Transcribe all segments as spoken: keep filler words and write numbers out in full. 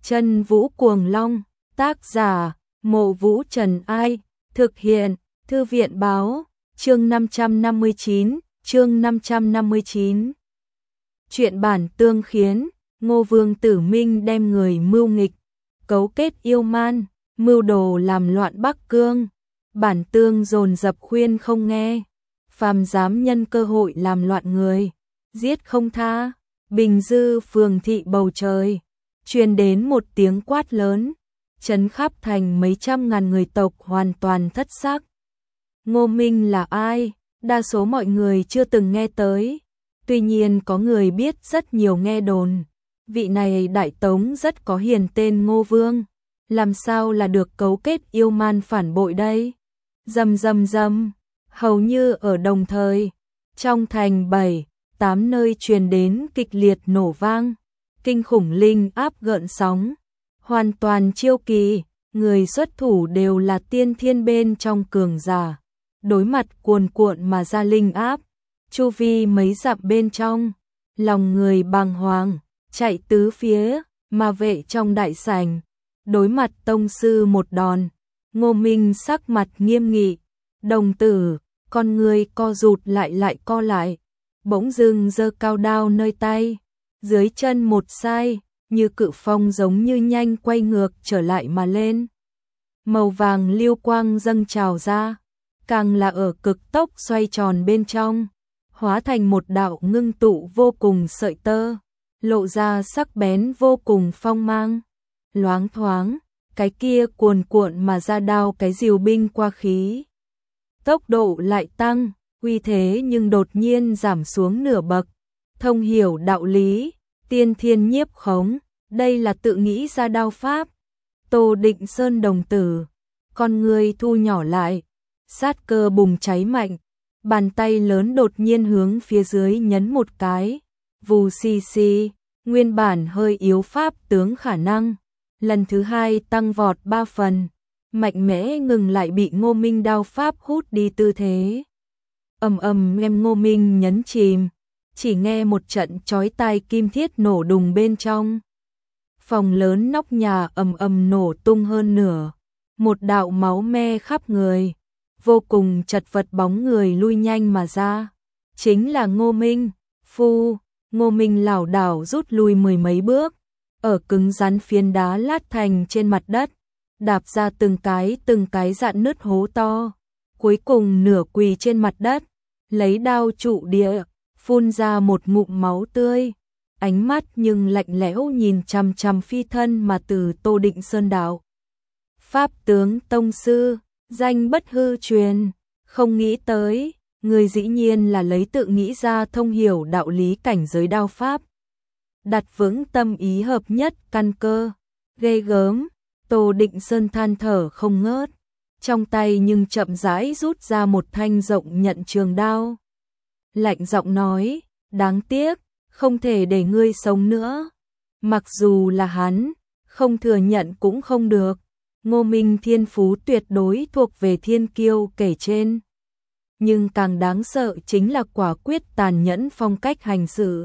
Chân Vũ Cuồng Long, tác giả, Mộ Vũ Trần Ai, thực hiện, Thư viện Báo, chương năm trăm năm mươi chín, chương năm trăm năm mươi chín. Chuyện bản tương khiến, Ngô Vương Tử Minh đem người mưu nghịch, cấu kết yêu man, mưu đồ làm loạn Bắc Cương. Bản tương dồn dập khuyên không nghe, phàm dám nhân cơ hội làm loạn người, giết không tha. Bình Dư phường thị bầu trời, truyền đến một tiếng quát lớn, chấn khắp thành mấy trăm ngàn người tộc hoàn toàn thất sắc. Ngô Minh là ai? Đa số mọi người chưa từng nghe tới. Tuy nhiên có người biết rất nhiều nghe đồn. Vị này Đại Tống rất có hiền tên Ngô Vương. Làm sao là được cấu kết yêu man phản bội đây? Rầm rầm rầm, hầu như ở đồng thời, trong thành bảy, tám nơi truyền đến kịch liệt nổ vang, kinh khủng linh áp gợn sóng, hoàn toàn chiêu kỳ, người xuất thủ đều là tiên thiên bên trong cường giả. Đối mặt cuồn cuộn mà ra linh áp, chu vi mấy dặm bên trong, lòng người bàng hoàng, chạy tứ phía, mà vệ trong đại sảnh, đối mặt tông sư một đòn. Ngô Minh sắc mặt nghiêm nghị, đồng tử, con người co rụt lại lại co lại, bỗng dưng giơ cao đao nơi tay, dưới chân một sai, như cự phong giống như nhanh quay ngược trở lại mà lên. Màu vàng lưu quang dâng trào ra, càng là ở cực tốc xoay tròn bên trong, hóa thành một đạo ngưng tụ vô cùng sợi tơ, lộ ra sắc bén vô cùng phong mang. Loáng thoáng, cái kia cuồn cuộn mà ra đao cái diều binh qua khí. Tốc độ lại tăng, uy thế nhưng đột nhiên giảm xuống nửa bậc. Thông hiểu đạo lý, tiên thiên nhiếp khống, đây là tự nghĩ ra đao pháp. Tô Định Sơn đồng tử, con người thu nhỏ lại, sát cơ bùng cháy mạnh, bàn tay lớn đột nhiên hướng phía dưới nhấn một cái, vù xì xì, nguyên bản hơi yếu pháp tướng khả năng, lần thứ hai tăng vọt ba phần, mạnh mẽ ngừng lại bị Ngô Minh đao pháp hút đi tư thế. Ầm ầm em Ngô Minh nhấn chìm, chỉ nghe một trận chói tai kim thiết nổ đùng bên trong. Phòng lớn nóc nhà ầm ầm nổ tung hơn nửa, một đạo máu me khắp người, vô cùng chật vật bóng người lui nhanh mà ra. Chính là Ngô Minh, phu, Ngô Minh lảo đảo rút lui mười mấy bước, ở cứng rắn phiến đá lát thành trên mặt đất, đạp ra từng cái từng cái dạn nứt hố to, cuối cùng nửa quỳ trên mặt đất, lấy đao trụ địa, phun ra một ngụm máu tươi, ánh mắt nhưng lạnh lẽo nhìn chằm chằm phi thân mà từ Tô Định Sơn đạo. Pháp tướng tông sư, danh bất hư truyền, không nghĩ tới, người dĩ nhiên là lấy tự nghĩ ra thông hiểu đạo lý cảnh giới đao pháp. Đặt vững tâm ý hợp nhất căn cơ, ghê gớm. Tô Định Sơn than thở không ngớt, trong tay nhưng chậm rãi rút ra một thanh rộng nhận trường đao. Lạnh giọng nói, đáng tiếc, không thể để ngươi sống nữa. Mặc dù là hắn, không thừa nhận cũng không được. Ngô Minh thiên phú tuyệt đối thuộc về thiên kiêu kể trên. Nhưng càng đáng sợ chính là quả quyết tàn nhẫn phong cách hành xử.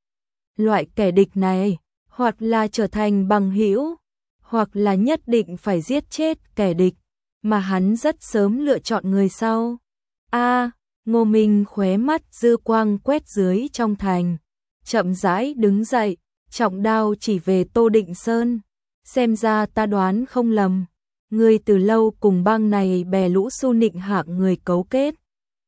Loại kẻ địch này, hoặc là trở thành bằng hữu, hoặc là nhất định phải giết chết kẻ địch, mà hắn rất sớm lựa chọn người sau. A, Ngô Minh khóe mắt dư quang quét dưới trong thành, chậm rãi đứng dậy, trọng đao chỉ về Tô Định Sơn. Xem ra ta đoán không lầm, ngươi từ lâu cùng bang này bè lũ su nịnh hạng người cấu kết.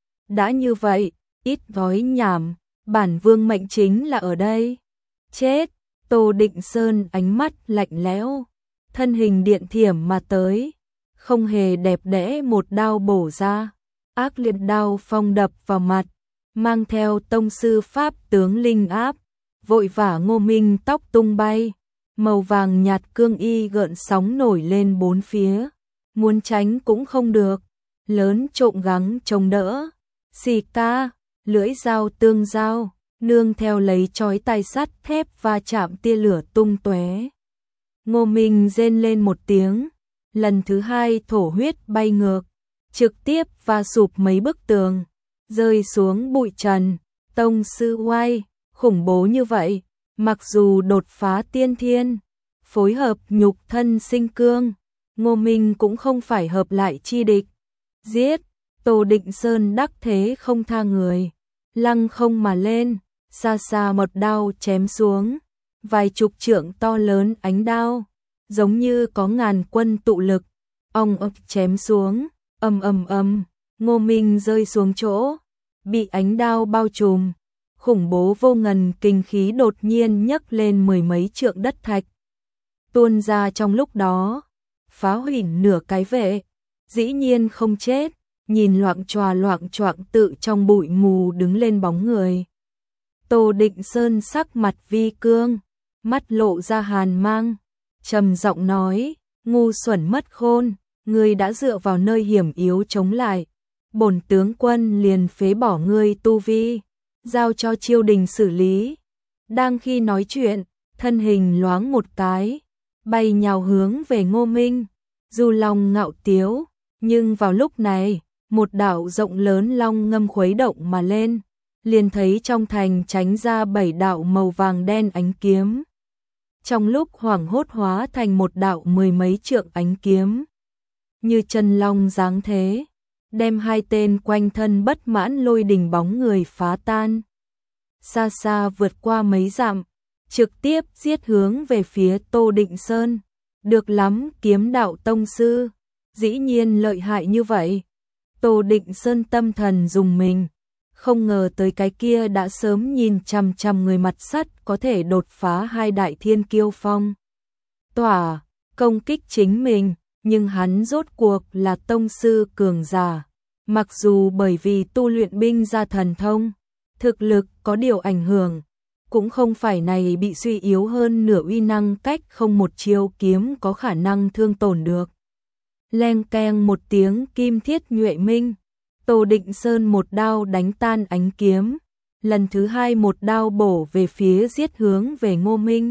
Đã như vậy, ít nói nhảm, bản vương mệnh chính là ở đây. Chết! Tô Định Sơn ánh mắt lạnh lẽo, thân hình điện thiểm mà tới, không hề đẹp đẽ một đao bổ ra, ác liệt đao phong đập vào mặt, mang theo tông sư pháp tướng linh áp, vội vã Ngô Minh tóc tung bay, màu vàng nhạt cương y gợn sóng nổi lên bốn phía, muốn tránh cũng không được, lớn trộm gắng chống đỡ, xì ca, lưỡi dao tương giao, nương theo lấy chói tai sắt thép va chạm tia lửa tung tóe. Ngô Minh rên lên một tiếng, lần thứ hai thổ huyết bay ngược, trực tiếp va sụp mấy bức tường, rơi xuống bụi trần. Tông sư oai, khủng bố như vậy, mặc dù đột phá tiên thiên, phối hợp nhục thân sinh cương, Ngô Minh cũng không phải hợp lại chi địch. Giết, Tô Định Sơn đắc thế không tha người, lăng không mà lên, xa xa một đao chém xuống, vài chục trượng to lớn ánh đao, giống như có ngàn quân tụ lực, ong ọc chém xuống, ầm ầm ầm, Ngô Minh rơi xuống chỗ, bị ánh đao bao trùm, khủng bố vô ngần kinh khí đột nhiên nhấc lên mười mấy trượng đất thạch, tuôn ra trong lúc đó, phá hủy nửa cái vệ, dĩ nhiên không chết, nhìn loạng choạng loạng choạng tự trong bụi mù đứng lên bóng người. Tô Định Sơn sắc mặt vi cương, mắt lộ ra hàn mang, trầm giọng nói, ngu xuẩn mất khôn, ngươi đã dựa vào nơi hiểm yếu chống lại, bổn tướng quân liền phế bỏ ngươi tu vi, giao cho Chiêu Đình xử lý. Đang khi nói chuyện, thân hình loáng một cái, bay nhào hướng về Ngô Minh, dù lòng ngạo tiếu, nhưng vào lúc này, một đạo rộng lớn long ngâm khuấy động mà lên, liền thấy trong thành tránh ra bảy đạo màu vàng đen ánh kiếm. Trong lúc hoảng hốt hóa thành một đạo mười mấy trượng ánh kiếm, như chân long giáng thế, đem hai tên quanh thân bất mãn lôi đình bóng người phá tan. Xa xa vượt qua mấy dặm, trực tiếp giết hướng về phía Tô Định Sơn. Được lắm, kiếm đạo tông sư, dĩ nhiên lợi hại như vậy. Tô Định Sơn tâm thần dùng mình, không ngờ tới cái kia đã sớm nhìn chằm chằm người mặt sắt có thể đột phá hai đại thiên kiêu phong tỏa, công kích chính mình, nhưng hắn rốt cuộc là tông sư cường giả. Mặc dù bởi vì tu luyện binh ra thần thông, thực lực có điều ảnh hưởng, cũng không phải này bị suy yếu hơn nửa uy năng cách không một chiêu kiếm có khả năng thương tổn được. Leng keng một tiếng kim thiết nhuệ minh, Tô Định Sơn một đao đánh tan ánh kiếm, lần thứ hai một đao bổ về phía giết hướng về Ngô Minh.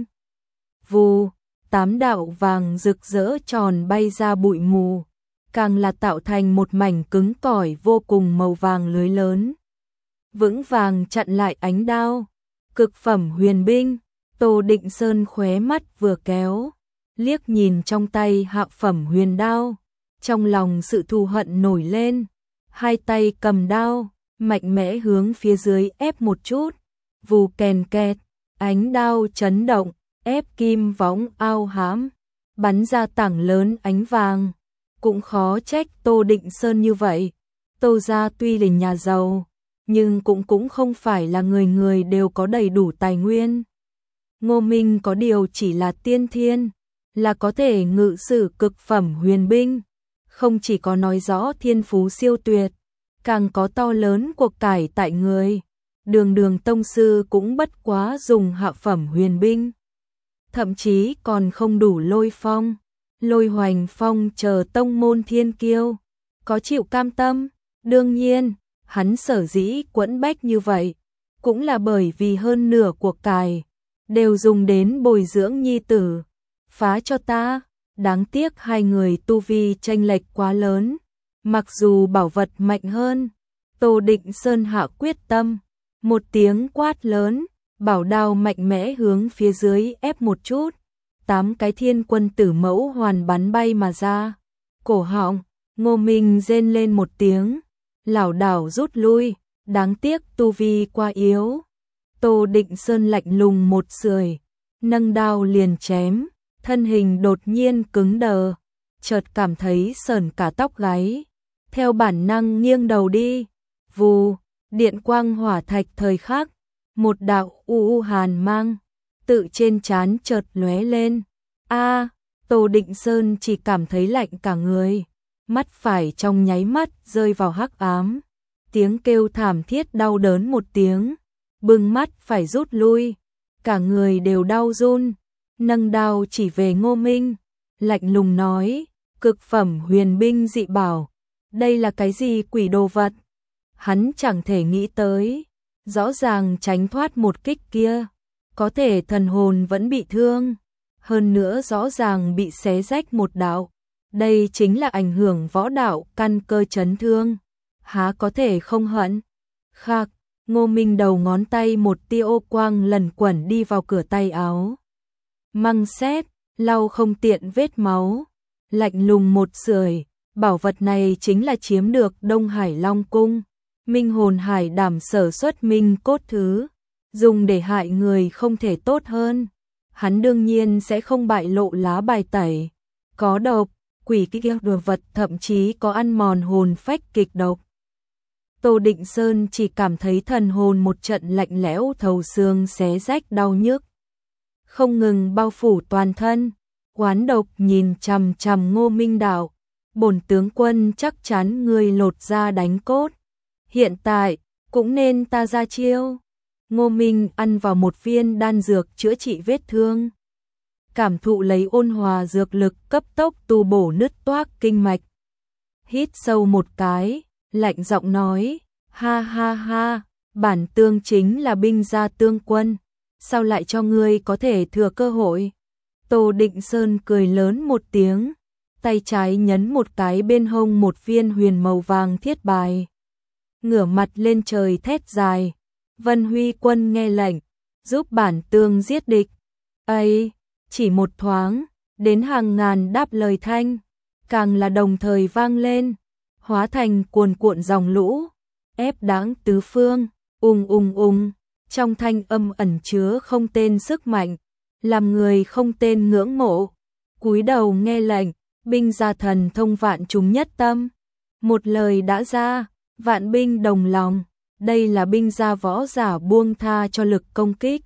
Vù, tám đạo vàng rực rỡ tròn bay ra bụi mù, càng là tạo thành một mảnh cứng cỏi vô cùng màu vàng lưới lớn, vững vàng chặn lại ánh đao. Cực phẩm huyền binh, Tô Định Sơn khóe mắt vừa kéo, liếc nhìn trong tay hạ phẩm huyền đao, trong lòng sự thù hận nổi lên, hai tay cầm đao, mạnh mẽ hướng phía dưới ép một chút, vù kèn kẹt, ánh đao chấn động, ép kim võng ao hãm, bắn ra tảng lớn ánh vàng. Cũng khó trách Tô Định Sơn như vậy, Tô gia tuy là nhà giàu, nhưng cũng cũng không phải là người người đều có đầy đủ tài nguyên. Ngô Minh có điều chỉ là tiên thiên, là có thể ngự sử cực phẩm huyền binh, không chỉ có nói rõ thiên phú siêu tuyệt, càng có to lớn cuộc cải tại người. Đường đường tông sư cũng bất quá dùng hạ phẩm huyền binh, thậm chí còn không đủ lôi phong, lôi hoành phong chờ tông môn thiên kiêu, có chịu cam tâm. Đương nhiên, hắn sở dĩ quẫn bách như vậy, cũng là bởi vì hơn nửa cuộc cải đều dùng đến bồi dưỡng nhi tử. Phá cho ta, đáng tiếc hai người tu vi chênh lệch quá lớn, mặc dù bảo vật mạnh hơn. Tô Định Sơn hạ quyết tâm, một tiếng quát lớn, bảo đao mạnh mẽ hướng phía dưới ép một chút, tám cái thiên quân tử mẫu hoàn bắn bay mà ra. Cổ họng, Ngô Minh rên lên một tiếng, lảo đảo rút lui, đáng tiếc tu vi quá yếu. Tô Định Sơn lạnh lùng một sưởi, nâng đao liền chém, thân hình đột nhiên cứng đờ, chợt cảm thấy sởn cả tóc gáy, theo bản năng nghiêng đầu đi. Vù, điện quang hỏa thạch thời khắc, một đạo u u hàn mang tự trên trán chợt lóe lên. A, Tô Định Sơn chỉ cảm thấy lạnh cả người, mắt phải trong nháy mắt rơi vào hắc ám, tiếng kêu thảm thiết đau đớn một tiếng, bưng mắt phải rút lui, cả người đều đau run, nâng đao chỉ về Ngô Minh, lạnh lùng nói, cực phẩm huyền binh dị bảo, đây là cái gì quỷ đồ vật? Hắn chẳng thể nghĩ tới, rõ ràng tránh thoát một kích kia, có thể thần hồn vẫn bị thương, hơn nữa rõ ràng bị xé rách một đạo, đây chính là ảnh hưởng võ đạo căn cơ chấn thương, há có thể không hận. Khạc, Ngô Minh đầu ngón tay một tia ô quang lần quẩn đi vào cửa tay áo. Măng sét, lau không tiện vết máu, lạnh lùng một sưởi, bảo vật này chính là chiếm được Đông Hải Long Cung, Minh Hồn Hải Đảm sở xuất minh cốt thứ, dùng để hại người không thể tốt hơn. Hắn đương nhiên sẽ không bại lộ lá bài tẩy, có độc, quỷ kích đồ vật, thậm chí có ăn mòn hồn phách kịch độc. Tô Định Sơn chỉ cảm thấy thần hồn một trận lạnh lẽo thấu xương xé rách đau nhức, không ngừng bao phủ toàn thân. Oán độc nhìn chằm chằm Ngô Minh Đạo, bổn tướng quân chắc chắn người lột da đánh cốt, hiện tại cũng nên ta ra chiêu. Ngô Minh ăn vào một viên đan dược chữa trị vết thương, cảm thụ lấy ôn hòa dược lực cấp tốc tu bổ nứt toác kinh mạch. Hít sâu một cái, lạnh giọng nói, ha ha ha, bản tương chính là binh gia tương quân, sao lại cho ngươi có thể thừa cơ hội? Tô Định Sơn cười lớn một tiếng, tay trái nhấn một cái bên hông một viên huyền màu vàng thiết bài, ngửa mặt lên trời thét dài, Vân Huy quân nghe lệnh, giúp bản tương giết địch. Ấy, chỉ một thoáng, đến hàng ngàn đáp lời thanh, càng là đồng thời vang lên, hóa thành cuồn cuộn dòng lũ, ép đáng tứ phương, ùng ùng ùng, trong thanh âm ẩn chứa không tên sức mạnh, làm người không tên ngưỡng mộ. Cúi đầu nghe lệnh, binh gia thần thông vạn chúng nhất tâm, một lời đã ra, vạn binh đồng lòng. Đây là binh gia võ giả buông tha cho lực công kích,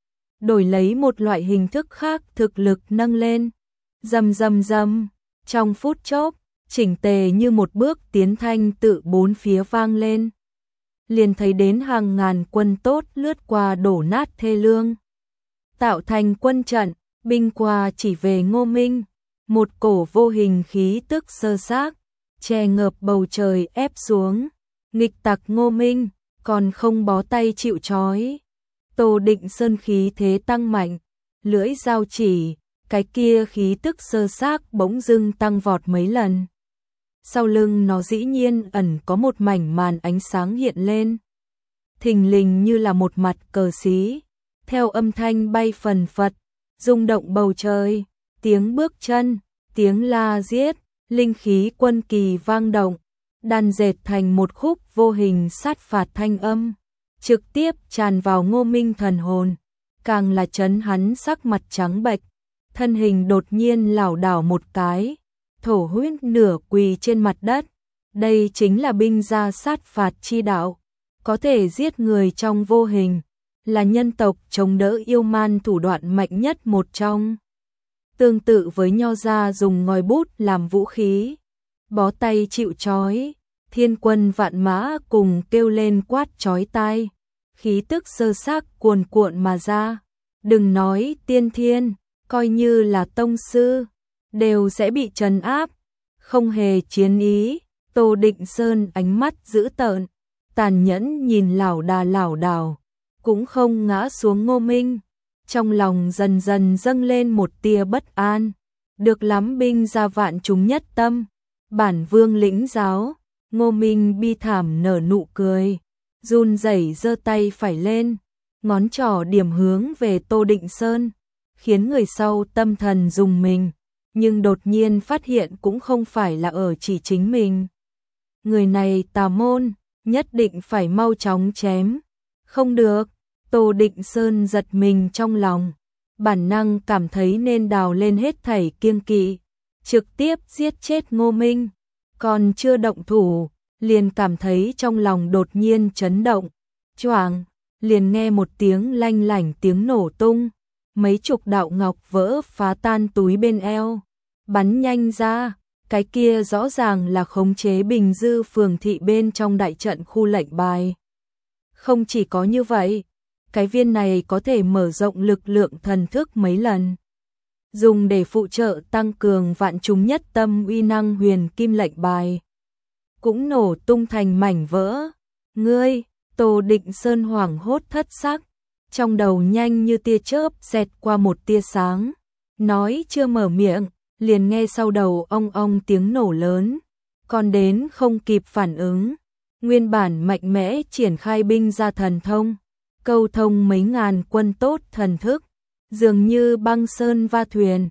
đổi lấy một loại hình thức khác thực lực nâng lên. Rầm rầm rầm, trong phút chốc, chỉnh tề như một bước tiến thanh tự bốn phía vang lên. Liền thấy đến hàng ngàn quân tốt lướt qua đổ nát thê lương, tạo thành quân trận, binh qua chỉ về Ngô Minh, một cổ vô hình khí tức sơ xác, che ngợp bầu trời ép xuống, nghịch tặc Ngô Minh còn không bó tay chịu trói. Tô Định Sơn khí thế tăng mạnh, lưỡi dao chỉ, cái kia khí tức sơ xác bỗng dưng tăng vọt mấy lần. Sau lưng nó dĩ nhiên ẩn có một mảnh màn ánh sáng hiện lên, thình lình như là một mặt cờ xí, theo âm thanh bay phần phật, rung động bầu trời, tiếng bước chân, tiếng la giết, linh khí quân kỳ vang động, đan dệt thành một khúc vô hình sát phạt thanh âm, trực tiếp tràn vào Ngô Minh thần hồn, càng là chấn hắn sắc mặt trắng bệch, thân hình đột nhiên lảo đảo một cái, thổ huyết nửa quỳ trên mặt đất. Đây chính là binh gia sát phạt chi đạo, có thể giết người trong vô hình, là nhân tộc chống đỡ yêu man thủ đoạn mạnh nhất một trong. Tương tự với Nho gia dùng ngòi bút làm vũ khí, bó tay chịu trói, thiên quân vạn mã cùng kêu lên quát chói tai, khí tức sơ xác cuồn cuộn mà ra. Đừng nói tiên thiên, coi như là tông sư, đều sẽ bị trấn áp, không hề chiến ý. Tô Định Sơn ánh mắt dữ tợn, tàn nhẫn nhìn lảo đà lảo đảo, cũng không ngã xuống Ngô Minh, trong lòng dần dần dâng lên một tia bất an. Được lắm, binh gia vạn chúng nhất tâm, bản vương lĩnh giáo. Ngô Minh bi thảm nở nụ cười, run rẩy giơ tay phải lên, ngón trỏ điểm hướng về Tô Định Sơn, khiến người sau tâm thần rùng mình, nhưng đột nhiên phát hiện cũng không phải là ở chỉ chính mình. Người này tà môn, nhất định phải mau chóng chém. Không được, Tô Định Sơn giật mình trong lòng, bản năng cảm thấy nên đào lên hết thảy kiêng kỵ, trực tiếp giết chết Ngô Minh. Còn chưa động thủ, liền cảm thấy trong lòng đột nhiên chấn động, choàng, liền nghe một tiếng lanh lảnh tiếng nổ tung, mấy chục đạo ngọc vỡ phá tan túi bên eo, bắn nhanh ra, cái kia rõ ràng là khống chế Bình Dư phường thị bên trong đại trận khu lệnh bài. Không chỉ có như vậy, cái viên này có thể mở rộng lực lượng thần thức mấy lần, dùng để phụ trợ tăng cường vạn chúng nhất tâm uy năng huyền kim lệnh bài, cũng nổ tung thành mảnh vỡ. Ngươi, Tô Định Sơn hoảng hốt thất sắc, trong đầu nhanh như tia chớp xẹt qua một tia sáng, nói chưa mở miệng, liền nghe sau đầu ong ong tiếng nổ lớn, còn đến không kịp phản ứng, nguyên bản mạnh mẽ triển khai binh gia thần thông, câu thông mấy ngàn quân tốt thần thức, dường như băng sơn va thuyền,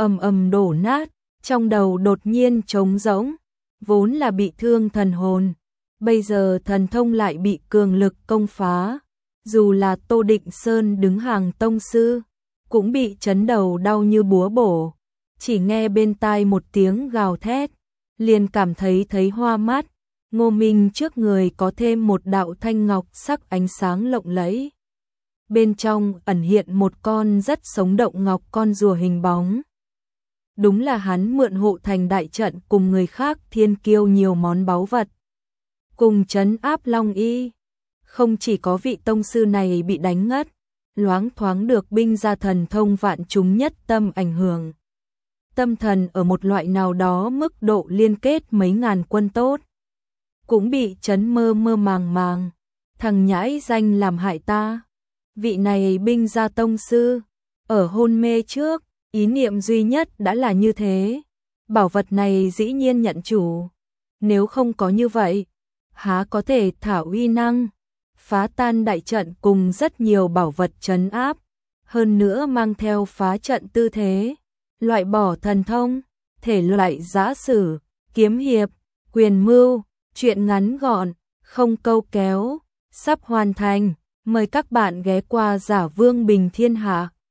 ầm ầm đổ nát, trong đầu đột nhiên trống rỗng, vốn là bị thương thần hồn, bây giờ thần thông lại bị cường lực công phá, dù là Tô Định Sơn đứng hàng tông sư, cũng bị chấn đầu đau như búa bổ, chỉ nghe bên tai một tiếng gào thét, liền cảm thấy thấy hoa mắt, Ngô Minh trước người có thêm một đạo thanh ngọc sắc ánh sáng lộng lẫy. Bên trong ẩn hiện một con rất sống động ngọc con rùa hình bóng. Đúng là hắn mượn hộ thành đại trận cùng người khác thiên kiêu nhiều món báu vật. Cùng trấn áp Long Y. Không chỉ có vị tông sư này bị đánh ngất, loáng thoáng được binh gia thần thông vạn chúng nhất tâm ảnh hưởng. Tâm thần ở một loại nào đó mức độ liên kết mấy ngàn quân tốt. Cũng bị chấn mơ mơ màng màng. Thằng nhãi danh làm hại ta. Vị này binh gia tông sư. Ở hôn mê trước, ý niệm duy nhất đã là như thế. Bảo vật này dĩ nhiên nhận chủ. Nếu không có như vậy, há có thể thảo uy năng, phá tan đại trận cùng rất nhiều bảo vật trấn áp. Hơn nữa mang theo phá trận tư thế. Loại bỏ thần thông, thể loại giã sử, kiếm hiệp, quyền mưu, chuyện ngắn gọn, không câu kéo, sắp hoàn thành. Mời các bạn ghé qua Giả Vương Bình Thiên Hạ.